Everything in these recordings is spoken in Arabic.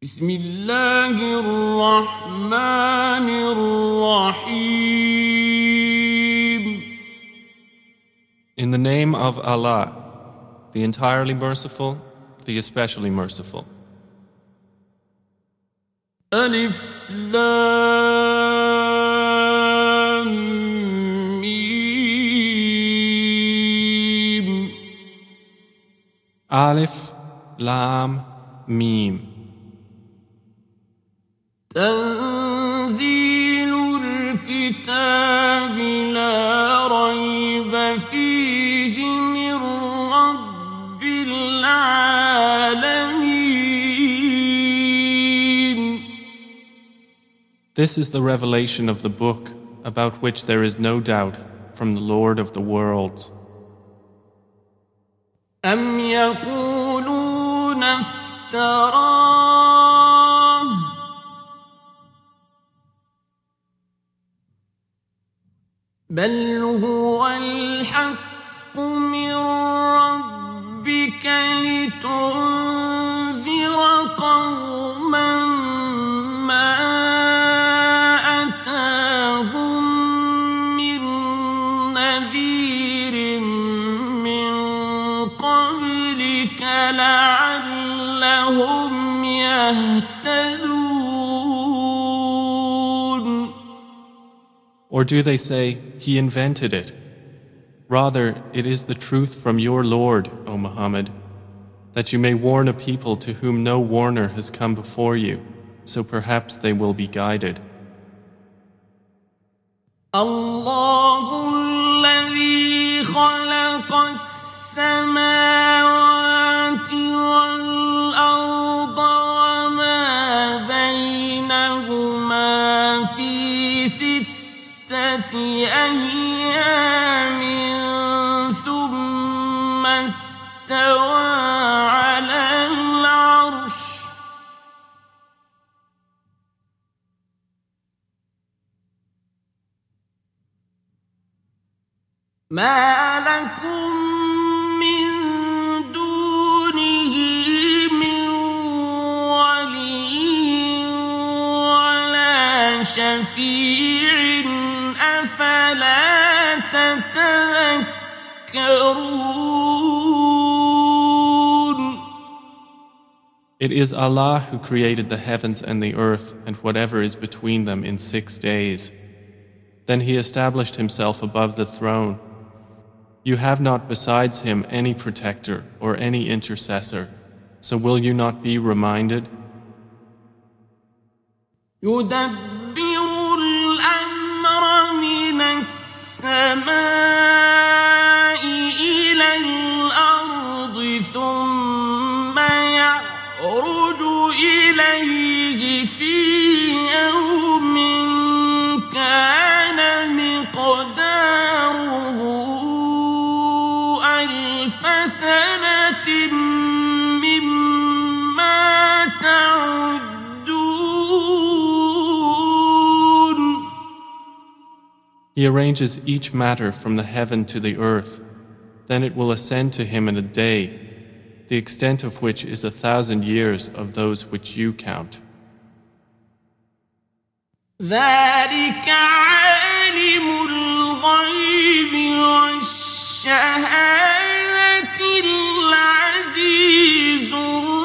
بسم الله الرحمن الرحيم. In the name of Allah, the entirely merciful, the especially merciful. ألف لام ميم. Alif, Lam, Mim. تنزيل الكتاب لا ريب فيه من رب العالمين. This is the revelation of the book about which there is no doubt from the Lord of the worlds. أم يقولون افتراه بل هو الحق من ربك لتنذر قوما ما أتاهم من نذير من قبلك لعلهم يهتدون. Or do they say, He invented it? Rather, it is the truth from your Lord, O Muhammad, that you may warn a people to whom no warner has come before you, so perhaps they will be guided. الله الذي خلق السماوات والأرض وما بينهما في 6 أيام ثم استوى على العرش ما لكم من دونه من ولي ولا شفيع أفلا تتذكرون. It is Allah who created the heavens and the earth and whatever is between them in 6 days. Then He established Himself above the throne. You have not besides Him any protector or any intercessor, so will you not be reminded? يدبر الأمر من السماء إلى الأرض ثم يعرج إليه في يوم كان مقداره 1000 سنة مما تعدون. He arranges each matter from the heaven to the earth. Then it will ascend to Him in a day, the extent of which is 1,000 years of those which you count. ذلك عالم الغيب والشهادة العزيز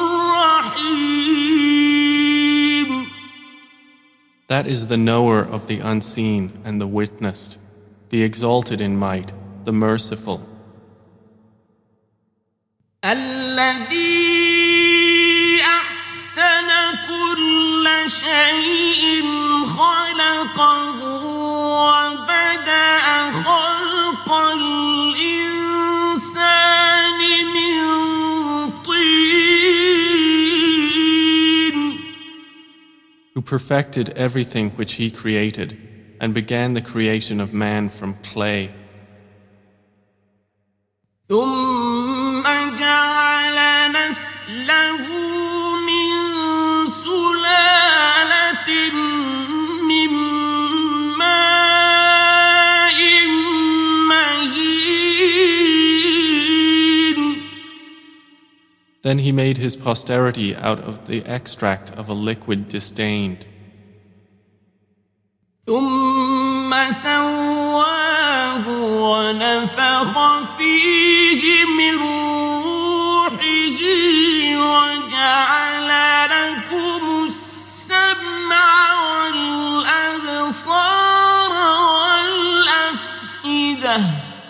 الرحيم. That is the knower of the unseen and the witnessed, the exalted in might, the merciful. الذي أحسن كل شيء خلقه وبدأ خلق الإنسان من طين. Who perfected everything which He created and began the creation of man from clay. ثم جعل نسله من سلالة من ماء مهين. Then he made his posterity out of the extract of a liquid disdained. ثم سواه ونفخ فيه من روحه وجعل لكم السمع والأبصار والأفئدة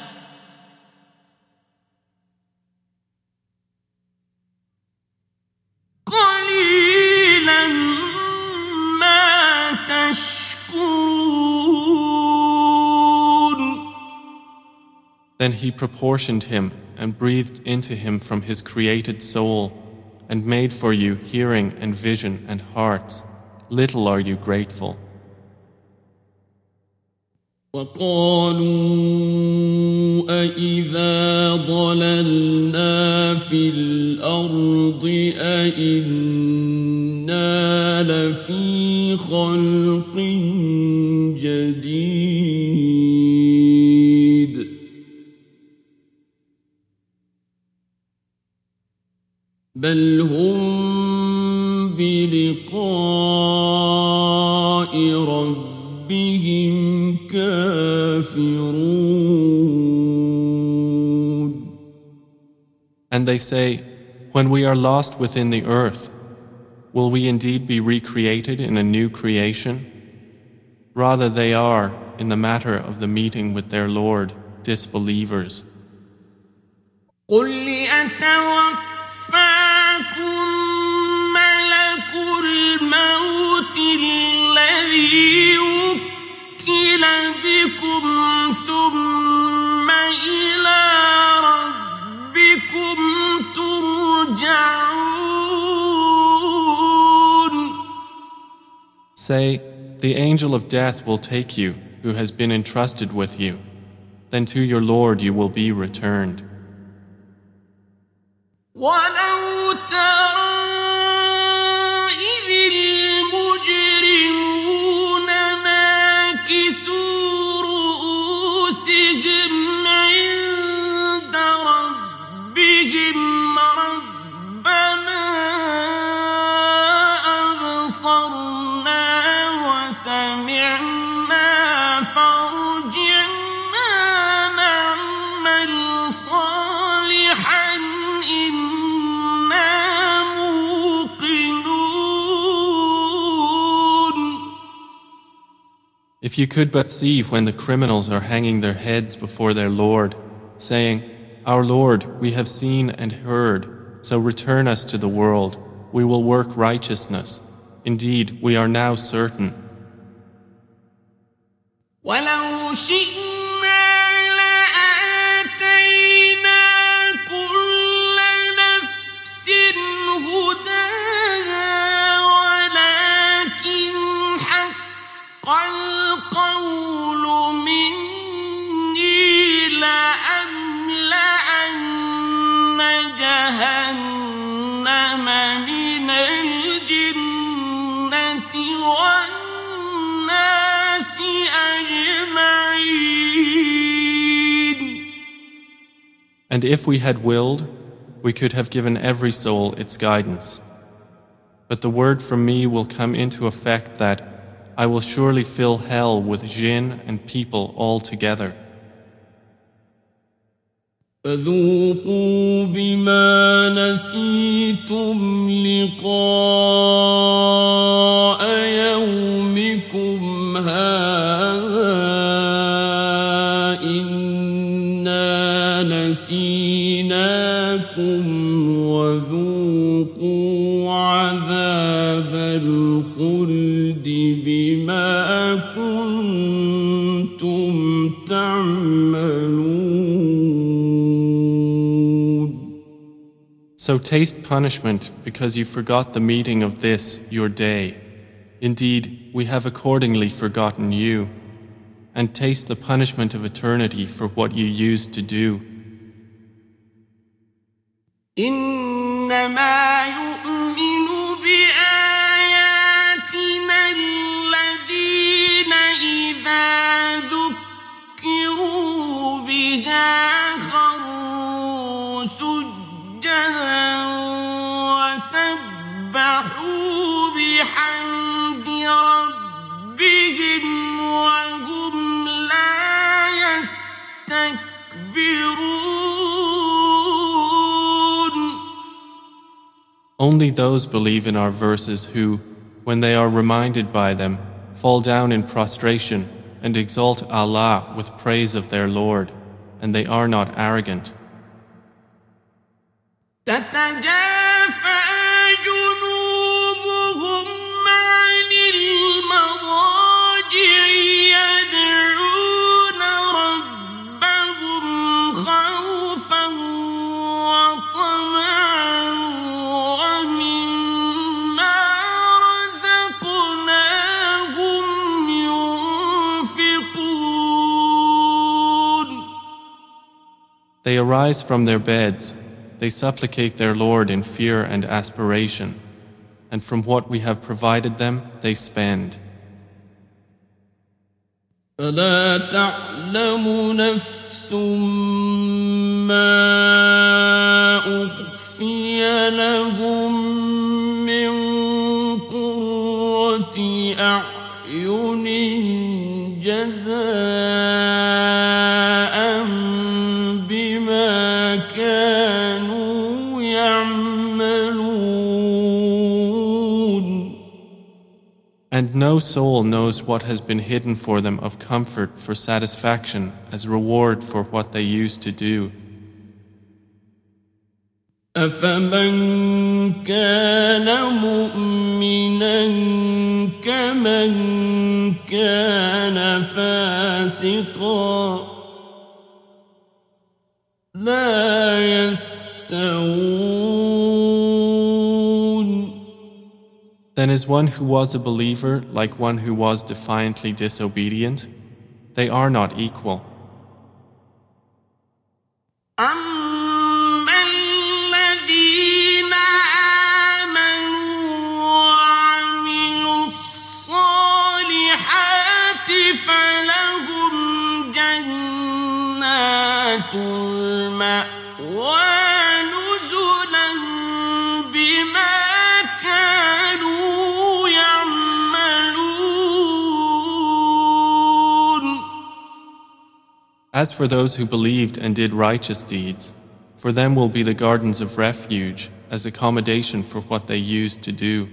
قليلا ما تشكرون. Then he proportioned him and breathed into him from his created soul and made for you hearing and vision and hearts. Little are you grateful. وقالوا أإذا ضللنا في الأرض أإنا لفي خلق جديد بل هم بلقاء ربهم كافرون. And they say, when we are lost within the earth, will we indeed be recreated in a new creation? Rather they are, in the matter of the meeting with their Lord, disbelievers. قل يتوفاكم ملك الموت الذي وكل بكم ثم إلى ربكم ترجعون. Say, the angel of death will take you, who has been entrusted with you. Then to your Lord you will be returned. ولو ترى إذ المجرمون ناكسوا رؤوسهم عند ربهم ربنا أبصرنا وسمعنا فارجعنا نعمل صالحا If you could but see when the criminals are hanging their heads before their Lord, saying, Our Lord, we have seen and heard, so return us to the world. We will work righteousness. Indeed, we are now certain. ولو شئنا لآتينا كل نفس هداها ولكن حق القول مني لأملأن جهنم من الجنة والناس أجمعين. And if we had willed, we could have given every soul its guidance. But the word from me will come into effect that I will surely fill hell with jinn and people all together. فذوقوا بما نسيتم لقاء يومكم هذا إنا نسيناكم وذوقوا عذاب الخلد بما كنتم تعملون. So taste punishment because you forgot the meeting of this, your day. Indeed, we have accordingly forgotten you. And taste the punishment of eternity for what you used to do. إنما يؤمن بآياتنا الذين إذا ذكروا بها خروا سجدا Only those believe in our verses who, when they are reminded by them, fall down in prostration and exalt Allah with praise of their Lord, and they are not arrogant. تتجافى جنوبهم عن المضاجع يدعون ربهم خوفا وطمعا ومما رزقناهم ينفقون. They arise from their beds. They supplicate their Lord in fear and aspiration, and from what we have provided them, they spend. فلا تعلم نفس ما أخفي لهم من قرة أعين جزاء بما كانوا يعملون. And no soul knows what has been hidden for them of comfort for satisfaction as reward for what they used to do. أفمن كان مؤمنا كمن كان فاسقا لا يستوون. Then is one who was a believer like one who was defiantly disobedient? They are not equal. أما الذين آمنوا وعملوا الصالحات فلهم جنات المأوى نزلا بما كانوا يعملون. As for those who believed and did righteous deeds, for them will be the gardens of refuge as accommodation for what they used to do.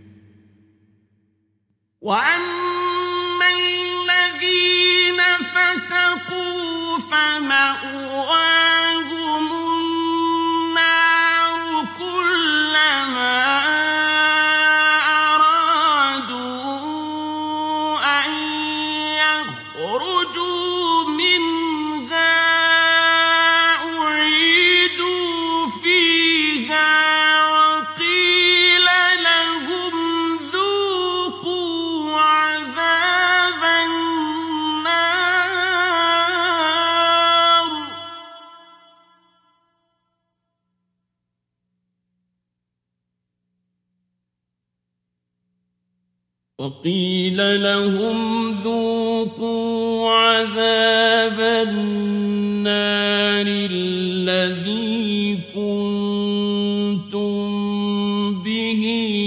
وأما الذين فسقوا فمأواهم النار كلما أرادوا أن يخرجوا منها أعيدوا فيها وقيل لهم ذوقوا عذاب النار. وقيل لهم ذوقوا عذاب النار الذي كنتم به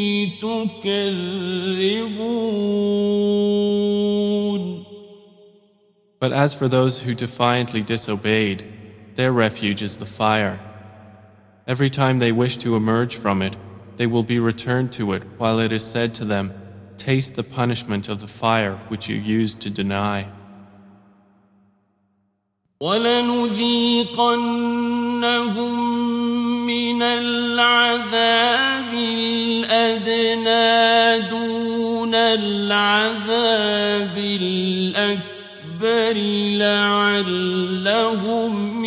تكذبون. But as for those who defiantly disobeyed, their refuge is the fire. Every time they wish to emerge from it, they will be returned to it while it is said to them, "Taste the punishment of the fire which you used to deny." ولنذيقنهم من العذاب الأدنى دون العذاب الأكبر لعلهم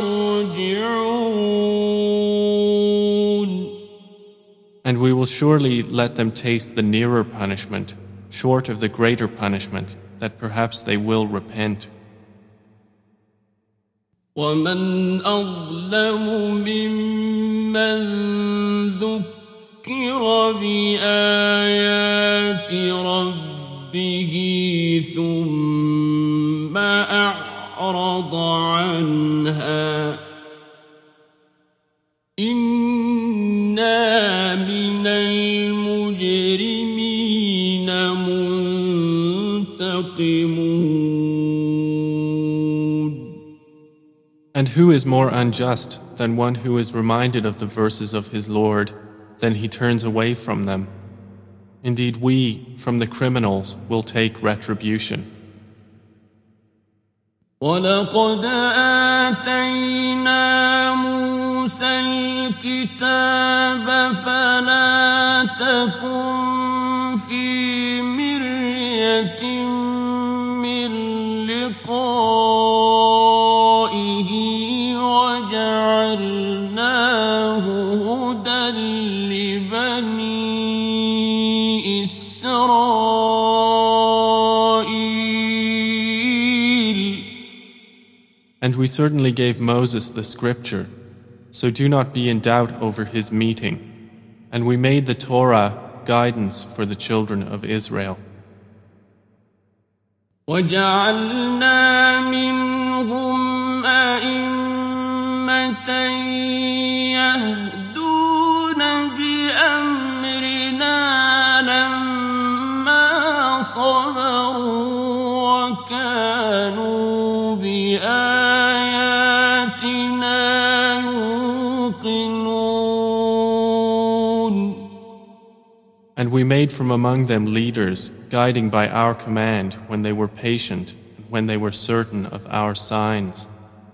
يرجعون. And we will surely let them taste the nearer punishment, short of the greater punishment, that perhaps they will repent. ومن أظلم ممن ذكر بآيات ربه ثم أعرض عنها إنا من المجرمين منتقمون. And who is more unjust than one who is reminded of the verses of his Lord, then he turns away from them. Indeed, we, from the criminals, will take retribution. وَلَقَدْ آتَيْنَا مُوسَى الْكِتَابَ فَلَا تَكُنْ فِي مِرْيَةٍ مِّن لِقَائِهِ وَجَعَلْنَاهُ هُدًى لِبَنِي إِسْرَائِيلَ. And we certainly gave Moses the scripture, so do not be in doubt over his meeting. And we made the Torah guidance for the children of Israel. وَجَعَلْنَا مِنْهُمْ أَئِمَّةً يَهْدُونَ بِأَمْرِنَا لَمَّا صَبَرُوا وَكَانُوا بِآيَاتِنَا يُوقِنُونَ. And we made from among them leaders, guiding by our command when they were patient and when they were certain of our signs.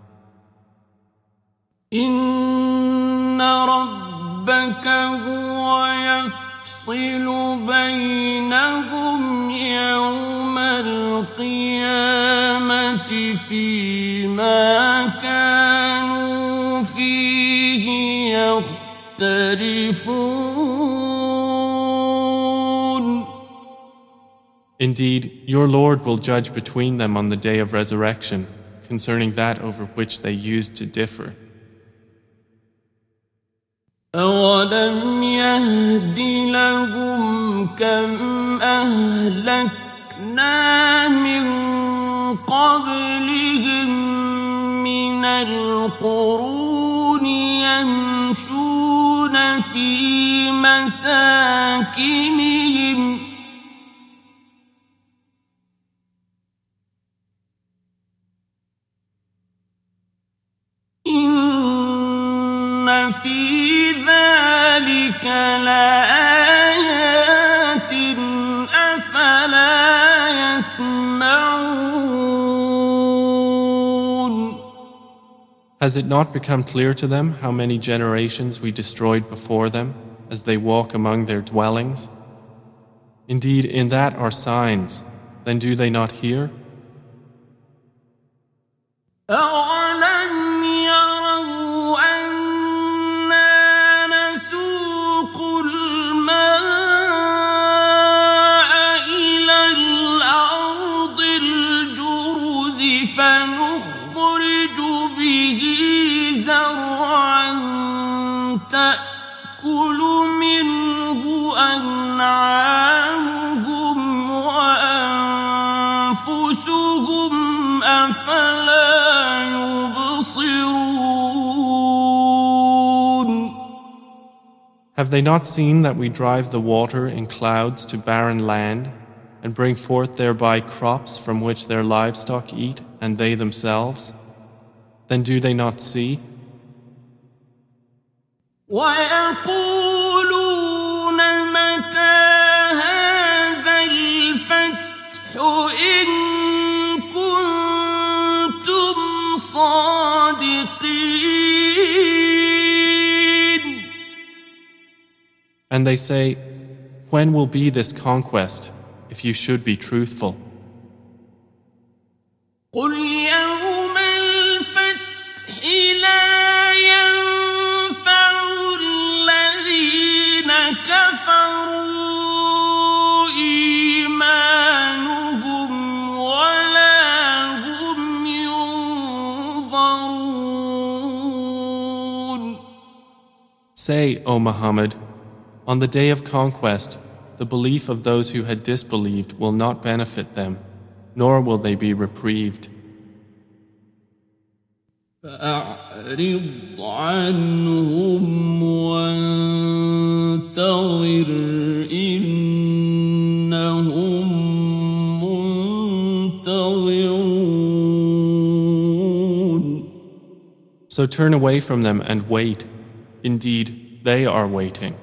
إِنَّ رَبَّكَ هُوَ يَفْصِلُ بَيْنَهُمْ يَوْمَ الْقِيَامَةِ فِيمَا كَانُوا فِيهِ يَخْتَلِفُونَ. Indeed, your Lord will judge between them on the day of resurrection concerning that over which they used to differ. أَوَلَمْ يَهْدِ لَهُمْ كَمْ أَهْلَكْنَا مِنْ قَبْلِهِمْ مِنَ الْقُرُونِ يَمْشُونَ فِي مَسَاكِنِهِمْ إِنَّ فِي ذَلِكَ لَآيَاتٍ أَفَلَا يَسْمَعُونَ. Has it not become clear to them how many generations we destroyed before them as they walk among their dwellings? Indeed, in that are signs. Then do they not hear? أَوَلَمْ يَرَوْا أَنَّا نَسُوقُ الْمَاءَ إِلَى الْأَرْضِ الْجُرُزِ فَنُخْرِجُ بِهِ زَرْعًا تَأْكُلُ مِنْهُ أَنْعَامُهُمْ وَأَنفُسُهُمْ أَفَلَا يُبْصِرُونَ. Have they not seen that we drive the water in clouds to barren land and bring forth thereby crops from which their livestock eat and they themselves? Then do they not see? وَيَقُولُونَ مَتَى هَذَا الْفَتْحُ إِن كُنتُمْ صَادِقِينَ. And they say, when will be this conquest, if you should be truthful? قُلْ يَوْمَ الْفَتْحِ لَا يَنفَعُ الَّذِينَ كَفَرُوا إِيمَانُهُمْ وَلَا هُمْ يُنظَرُونَ. Say, O Muhammad, on the day of conquest, the belief of those who had disbelieved will not benefit them, nor will they be reprieved. فأعرض عنهم وانتظر إنهم منتظرون. So turn away from them and wait. Indeed, they are waiting.